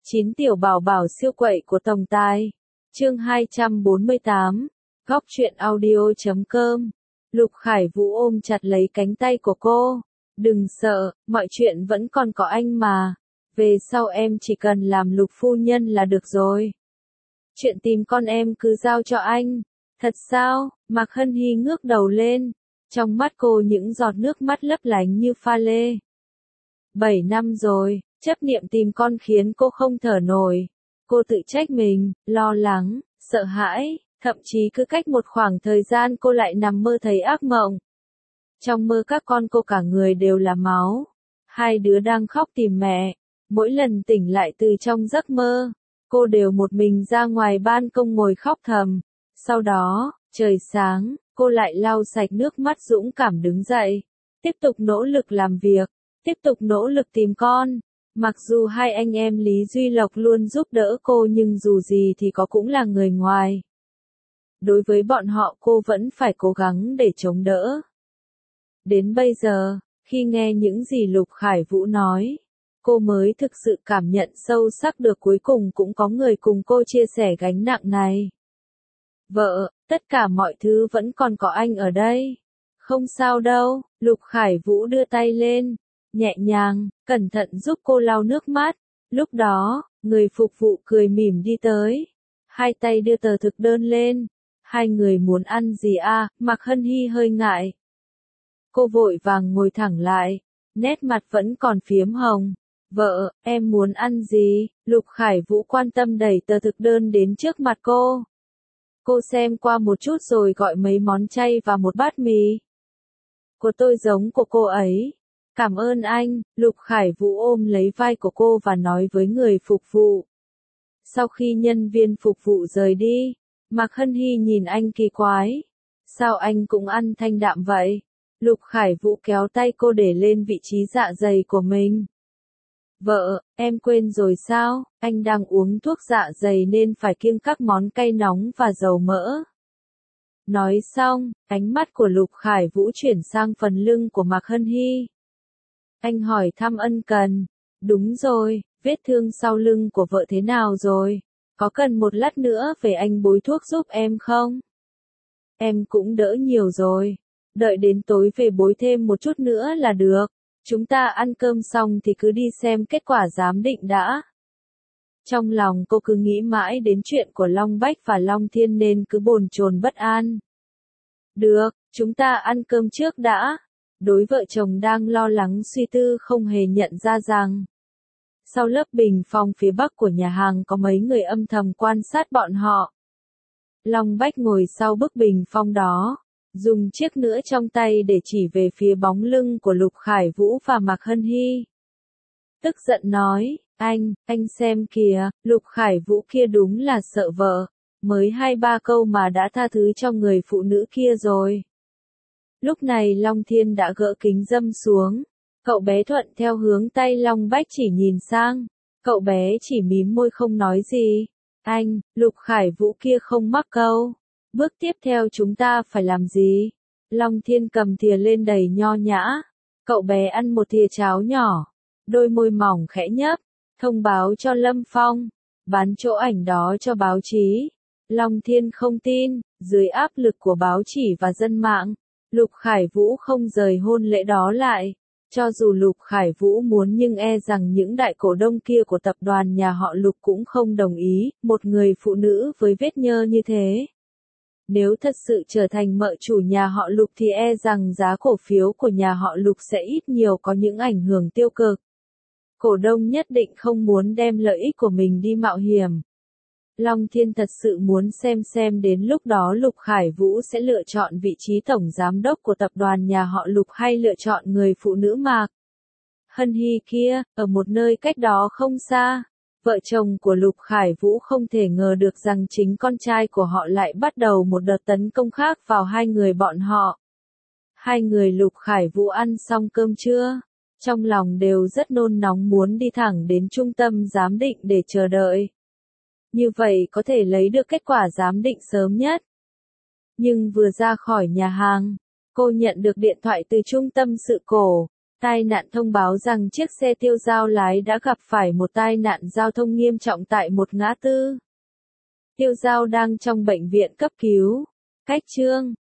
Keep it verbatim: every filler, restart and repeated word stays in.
Chín tiểu bảo bảo siêu quậy của tổng tài. Chương hai trăm bốn mươi tám. Góc truyện audio.com. Lục Khải Vũ ôm chặt lấy cánh tay của cô. Đừng sợ, mọi chuyện vẫn còn có anh mà. Về sau em chỉ cần làm Lục phu nhân là được rồi. Chuyện tìm con em cứ giao cho anh. Thật sao? Mạc Hân Hy ngước đầu lên. Trong mắt cô những giọt nước mắt lấp lánh như pha lê. Bảy năm rồi, chấp niệm tìm con khiến cô không thở nổi. Cô tự trách mình, lo lắng, sợ hãi, thậm chí cứ cách một khoảng thời gian cô lại nằm mơ thấy ác mộng. Trong mơ các con cô cả người đều là máu. Hai đứa đang khóc tìm mẹ. Mỗi lần tỉnh lại từ trong giấc mơ, cô đều một mình ra ngoài ban công ngồi khóc thầm. Sau đó, trời sáng, cô lại lau sạch nước mắt dũng cảm đứng dậy. Tiếp tục nỗ lực làm việc, tiếp tục nỗ lực tìm con. Mặc dù hai anh em Lý Duy Lộc luôn giúp đỡ cô nhưng dù gì thì có cũng là người ngoài. Đối với bọn họ cô vẫn phải cố gắng để chống đỡ. Đến bây giờ, khi nghe những gì Lục Khải Vũ nói, cô mới thực sự cảm nhận sâu sắc được cuối cùng cũng có người cùng cô chia sẻ gánh nặng này. Vợ, tất cả mọi thứ vẫn còn có anh ở đây. Không sao đâu, Lục Khải Vũ đưa tay lên, nhẹ nhàng, cẩn thận giúp cô lau nước mắt. Lúc đó, người phục vụ cười mỉm đi tới. Hai tay đưa tờ thực đơn lên. Hai người muốn ăn gì à? Mạc Hân Hy hơi ngại. Cô vội vàng ngồi thẳng lại, nét mặt vẫn còn phiếm hồng. Vợ, em muốn ăn gì? Lục Khải Vũ quan tâm đẩy tờ thực đơn đến trước mặt cô. Cô xem qua một chút rồi gọi mấy món chay và một bát mì. Của tôi giống của cô ấy. Cảm ơn anh, Lục Khải Vũ ôm lấy vai của cô và nói với người phục vụ. Sau khi nhân viên phục vụ rời đi, Mạc Hân Hy nhìn anh kỳ quái. Sao anh cũng ăn thanh đạm vậy? Lục Khải Vũ kéo tay cô để lên vị trí dạ dày của mình. Vợ, em quên rồi sao? Anh đang uống thuốc dạ dày nên phải kiêng các món cay nóng và dầu mỡ. Nói xong, ánh mắt của Lục Khải Vũ chuyển sang phần lưng của Mạc Hân Hy. Anh hỏi thăm ân cần. Đúng rồi, vết thương sau lưng của vợ thế nào rồi? Có cần một lát nữa về anh bôi thuốc giúp em không? Em cũng đỡ nhiều rồi. Đợi đến tối về bôi thêm một chút nữa là được. Chúng ta ăn cơm xong thì cứ đi xem kết quả giám định đã. Trong lòng cô cứ nghĩ mãi đến chuyện của Long Bách và Long Thiên nên cứ bồn chồn bất an. Được, chúng ta ăn cơm trước đã. Đối vợ chồng đang lo lắng suy tư không hề nhận ra rằng sau lớp bình phong phía bắc của nhà hàng có mấy người âm thầm quan sát bọn họ. Long Bách ngồi sau bức bình phong đó, dùng chiếc nĩa trong tay để chỉ về phía bóng lưng của Lục Khải Vũ và Mạc Hân Hy. Tức giận nói, anh, anh xem kìa, Lục Khải Vũ kia đúng là sợ vợ, mới hai ba câu mà đã tha thứ cho người phụ nữ kia rồi. Lúc này Long Thiên đã gỡ kính râm xuống, cậu bé thuận theo hướng tay Long Bách chỉ nhìn sang, cậu bé chỉ mím môi không nói gì. Anh, Lục Khải Vũ kia không mắc câu. Bước tiếp theo chúng ta phải làm gì? Long Thiên cầm thìa lên đầy nho nhã. Cậu bé ăn một thìa cháo nhỏ. Đôi môi mỏng khẽ nhấp. Thông báo cho Lâm Phong. Bán chỗ ảnh đó cho báo chí. Long Thiên không tin. Dưới áp lực của báo chỉ và dân mạng, Lục Khải Vũ không rời hôn lễ đó lại. Cho dù Lục Khải Vũ muốn nhưng e rằng những đại cổ đông kia của tập đoàn nhà họ Lục cũng không đồng ý. Một người phụ nữ với vết nhơ như thế, nếu thật sự trở thành mợ chủ nhà họ Lục thì e rằng giá cổ phiếu của nhà họ Lục sẽ ít nhiều có những ảnh hưởng tiêu cực. Cổ đông nhất định không muốn đem lợi ích của mình đi mạo hiểm. Long Thiên thật sự muốn xem xem đến lúc đó Lục Khải Vũ sẽ lựa chọn vị trí tổng giám đốc của tập đoàn nhà họ Lục hay lựa chọn người phụ nữ Mạc Hân Hy kia, ở một nơi cách đó không xa. Vợ chồng của Lục Khải Vũ không thể ngờ được rằng chính con trai của họ lại bắt đầu một đợt tấn công khác vào hai người bọn họ. Hai người Lục Khải Vũ ăn xong cơm trưa, trong lòng đều rất nôn nóng muốn đi thẳng đến trung tâm giám định để chờ đợi. Như vậy có thể lấy được kết quả giám định sớm nhất. Nhưng vừa ra khỏi nhà hàng, cô nhận được điện thoại từ trung tâm sự cổ. Tai nạn thông báo rằng chiếc xe Tiêu Dao lái đã gặp phải một tai nạn giao thông nghiêm trọng tại một ngã tư. Tiêu Dao đang trong bệnh viện cấp cứu. Cách chương